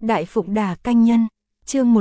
Đại Phụng Đà Canh Nhân, chương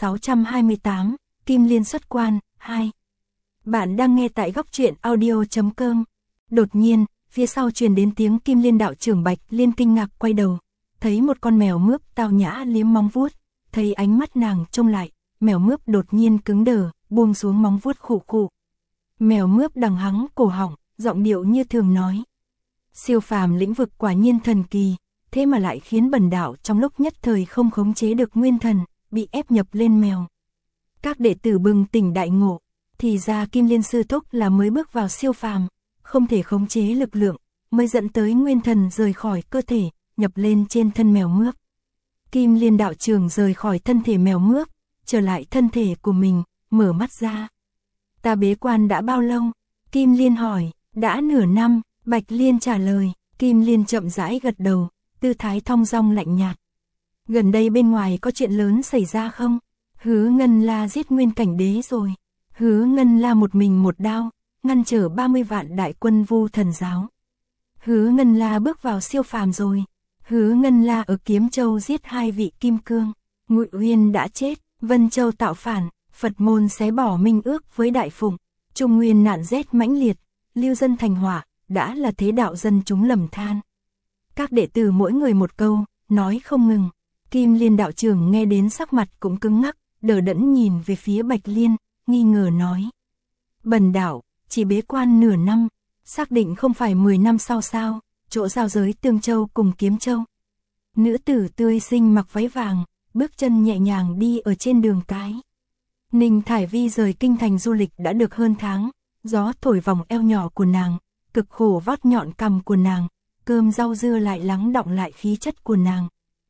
1628, Kim Liên xuất quan, 2. Bạn đang nghe tại góc truyện audio.com. Đột nhiên, phía sau truyền đến tiếng Kim Liên đạo trưởng Bạch Liên kinh ngạc quay đầu, thấy một con mèo mướp tao nhã liếm móng vuốt, thấy ánh mắt nàng trông lại, mèo mướp đột nhiên cứng đờ, buông xuống móng vuốt khụ khụ. Mèo mướp đằng hắng cổ họng, giọng điệu như thường nói: siêu phàm lĩnh vực quả nhiên thần kỳ, thế mà lại khiến bần đạo trong lúc nhất thời không khống chế được nguyên thần, bị ép nhập lên mèo. Các đệ tử bừng tỉnh đại ngộ, thì ra Kim Liên sư thúc là mới bước vào siêu phàm, không thể khống chế lực lượng, mới dẫn tới nguyên thần rời khỏi cơ thể, nhập lên trên thân mèo mướp. Kim Liên đạo trưởng rời khỏi thân thể mèo mướp, trở lại thân thể của mình, mở mắt ra. Ta bế quan đã bao lâu? Kim Liên hỏi. Đã nửa năm, Bạch Liên trả lời. Kim Liên chậm rãi gật đầu, tư thái thong dong lạnh nhạt. Gần đây bên ngoài có chuyện lớn xảy ra không? Hứa Ngân La giết nguyên cảnh đế rồi. Hứa Ngân La một mình một đao, ngăn trở 30 vạn đại quân Vu Thần giáo. Hứa Ngân La bước vào siêu phàm rồi. Hứa Ngân La ở Kiếm Châu giết 2 vị kim cương. Ngụy Uyên đã chết, Vân Châu tạo phản, Phật môn xé bỏ minh ước với Đại Phụng, Trung Nguyên nạn rét mãnh liệt, lưu dân thành hỏa, đã là thế đạo dân chúng lầm than. Các đệ tử mỗi người một câu, nói không ngừng. Kim Liên đạo trưởng nghe đến sắc mặt cũng cứng ngắc, đờ đẫn nhìn về phía Bạch Liên, nghi ngờ nói: bần đạo chỉ bế quan nửa năm, xác định không phải 10 năm sau sao? Chỗ giao giới Tương Châu cùng Kiếm Châu. Nữ tử tươi xinh mặc váy vàng, bước chân nhẹ nhàng đi ở trên đường cái. Ninh Thải Vi rời kinh thành du lịch đã được hơn tháng, gió thổi vòng eo nhỏ của nàng, cực khổ vót nhọn cằm của nàng, cơm rau dưa lại lắng đọng lại khí chất của nàng.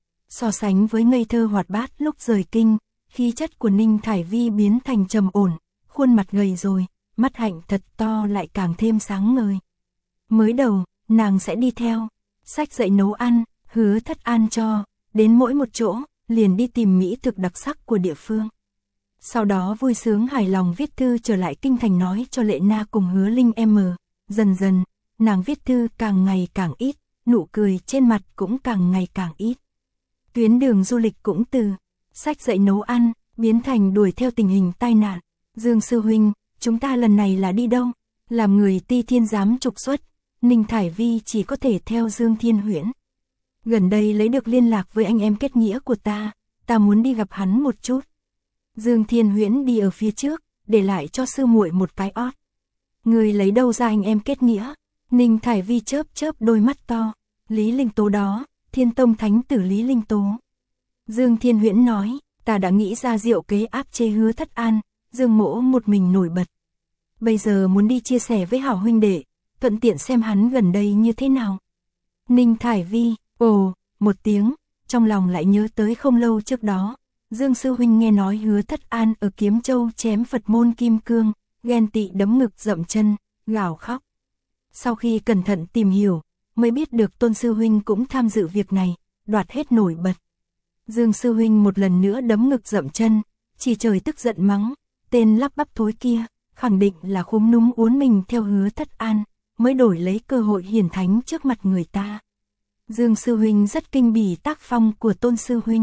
So sánh với ngây thơ hoạt bát lúc rời kinh, khí chất của Ninh Thải Vi biến thành trầm ổn, khuôn mặt gầy rồi, mắt hạnh thật to lại càng thêm sáng ngời. Mới đầu, nàng sẽ đi theo, sách dạy nấu ăn, Hứa Thất An cho, đến mỗi một chỗ, liền đi tìm mỹ thực đặc sắc của địa phương. Sau đó vui sướng hài lòng viết thư trở lại kinh thành nói cho Lệ Na cùng Hứa Linh em. Dần dần, nàng viết thư càng ngày càng ít, nụ cười trên mặt cũng càng ngày càng ít. Tuyến đường du lịch cũng từ sách dạy nấu ăn, biến thành đuổi theo tình hình tai nạn. Dương sư huynh, chúng ta lần này là đi đâu? Làm người Ti Thiên giám trục xuất, Ninh Thải Vi chỉ có thể theo Dương Thiên Huyễn. Gần đây lấy được liên lạc với anh em kết nghĩa của ta muốn đi gặp hắn một chút. Dương Thiên Huyễn đi ở phía trước, để lại cho sư muội một cái ót. Người lấy đâu ra anh em kết nghĩa? Ninh Thải Vi chớp chớp đôi mắt to. Lý Linh Tố đó, Thiên Tông thánh tử Lý Linh Tố. Dương Thiên Huyễn nói, ta đã nghĩ ra diệu kế áp chế Hứa Thất An. Dương mỗ một mình nổi bật. Bây giờ muốn đi chia sẻ với hảo huynh đệ, thuận tiện xem hắn gần đây như thế nào. Ninh Thải Vi, ồ, một tiếng, trong lòng lại nhớ tới không lâu trước đó. Dương sư huynh nghe nói Hứa Thất An ở Kiếm Châu chém Phật môn kim cương, ghen tị đấm ngực dậm chân, gào khóc. Sau khi cẩn thận tìm hiểu, mới biết được Tôn sư huynh cũng tham dự việc này, đoạt hết nổi bật. Dương sư huynh một lần nữa đấm ngực dậm chân, chỉ trời tức giận mắng, tên lắp bắp thối kia, khẳng định là khúm núm uốn mình theo Hứa Thất An, mới đổi lấy cơ hội hiển thánh trước mặt người ta. Dương sư huynh rất kinh bỉ tác phong của Tôn sư huynh.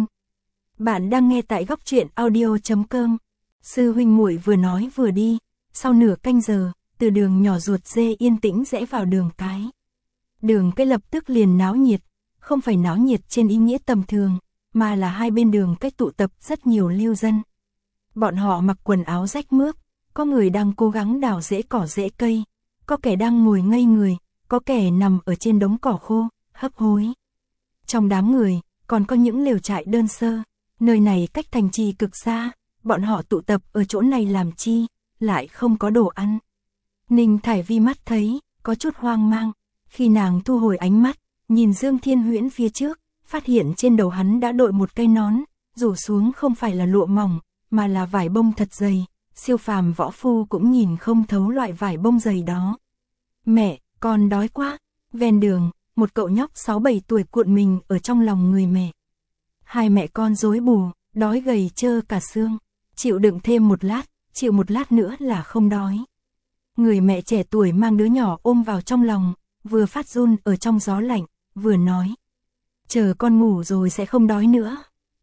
Bạn đang nghe tại góc truyện audio.com. Sư huynh muội vừa nói vừa đi, sau nửa canh giờ, từ đường nhỏ ruột dê yên tĩnh rẽ vào đường cái. Đường cái lập tức liền náo nhiệt, không phải náo nhiệt trên ý nghĩa tầm thường, mà là hai bên đường cái tụ tập rất nhiều lưu dân. Bọn họ mặc quần áo rách mướp, có người đang cố gắng đào rễ cỏ rễ cây, có kẻ đang ngồi ngây người, có kẻ nằm ở trên đống cỏ khô, hấp hối. Trong đám người, còn có những lều trại đơn sơ. Nơi này cách thành trì cực xa, bọn họ tụ tập ở chỗ này làm chi, lại không có đồ ăn. Ninh Thải Vi mắt thấy, có chút hoang mang, khi nàng thu hồi ánh mắt, nhìn Dương Thiên Huyễn phía trước, phát hiện trên đầu hắn đã đội một cây nón, rủ xuống không phải là lụa mỏng, mà là vải bông thật dày, siêu phàm võ phu cũng nhìn không thấu loại vải bông dày đó. Mẹ, con đói quá. Ven đường, một cậu nhóc 6-7 tuổi cuộn mình ở trong lòng người mẹ. Hai mẹ con rối bù, đói gầy trơ cả xương, chịu đựng thêm một lát, chịu một lát nữa là không đói. Người mẹ trẻ tuổi mang đứa nhỏ ôm vào trong lòng, vừa phát run ở trong gió lạnh, vừa nói: chờ con ngủ rồi sẽ không đói nữa.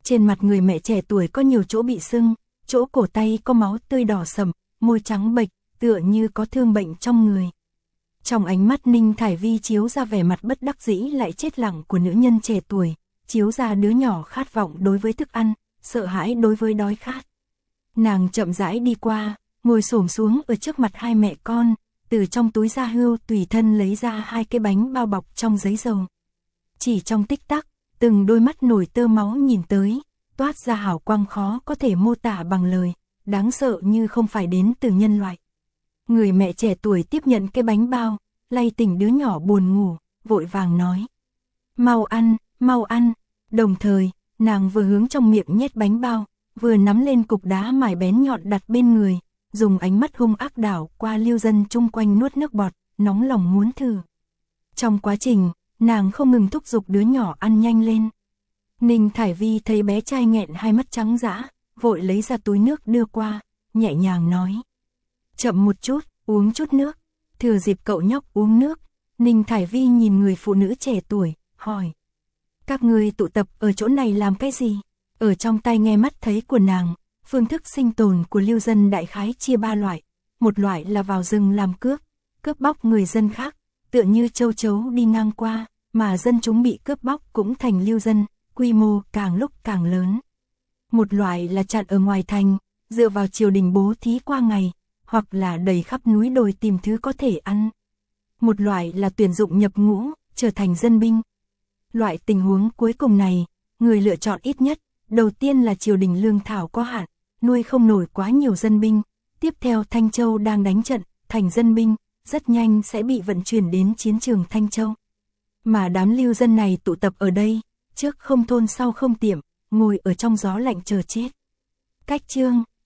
Trên mặt người mẹ trẻ tuổi có nhiều chỗ bị sưng, chỗ cổ tay có máu tươi đỏ sẫm, môi trắng bệch, tựa như có thương bệnh trong người. Trong ánh mắt Ninh Thải Vi chiếu ra vẻ mặt bất đắc dĩ lại chết lặng của nữ nhân trẻ tuổi, chiếu ra đứa nhỏ khát vọng đối với thức ăn, sợ hãi đối với đói khát. Nàng chậm rãi đi qua, ngồi xổm xuống ở trước mặt hai mẹ con, từ trong túi da hươu tùy thân lấy ra hai cái bánh bao bọc trong giấy dầu. Chỉ trong tích tắc, từng đôi mắt nổi tơ máu nhìn tới, toát ra hào quang khó có thể mô tả bằng lời, đáng sợ như không phải đến từ nhân loại. Người mẹ trẻ tuổi tiếp nhận cái bánh bao, lay tỉnh đứa nhỏ buồn ngủ, vội vàng nói. Mau ăn, mau ăn. Đồng thời, nàng vừa hướng trong miệng nhét bánh bao, vừa nắm lên cục đá mài bén nhọn đặt bên người, dùng ánh mắt hung ác đảo qua lưu dân chung quanh nuốt nước bọt, nóng lòng muốn thử. Trong quá trình, nàng không ngừng thúc giục đứa nhỏ ăn nhanh lên. Ninh Thải Vi thấy bé trai nghẹn hai mắt trắng dã, vội lấy ra túi nước đưa qua, nhẹ nhàng nói. Chậm một chút, uống chút nước. Thừa dịp cậu nhóc uống nước, Ninh Thải Vi nhìn người phụ nữ trẻ tuổi, hỏi. Các ngươi tụ tập ở chỗ này làm cái gì? Ở trong tai nghe mắt thấy của nàng, phương thức sinh tồn của lưu dân đại khái chia ba loại. Một loại là vào rừng làm cướp bóc người dân khác, tựa như châu chấu đi ngang qua, mà dân chúng bị cướp bóc cũng thành lưu dân, quy mô càng lúc càng lớn. Một loại là chặn ở ngoài thành, dựa vào triều đình bố thí qua ngày, hoặc là đầy khắp núi đồi tìm thứ có thể ăn. Một loại là tuyển dụng nhập ngũ, trở thành dân binh. Loại tình huống cuối cùng này, người lựa chọn ít nhất, đầu tiên là triều đình lương thảo có hạn, nuôi không nổi quá nhiều dân binh, tiếp theo Thanh Châu đang đánh trận, thành dân binh, rất nhanh sẽ bị vận chuyển đến chiến trường Thanh Châu. Mà đám lưu dân này tụ tập ở đây, trước không thôn sau không tiệm, ngồi ở trong gió lạnh chờ chết. Cách chương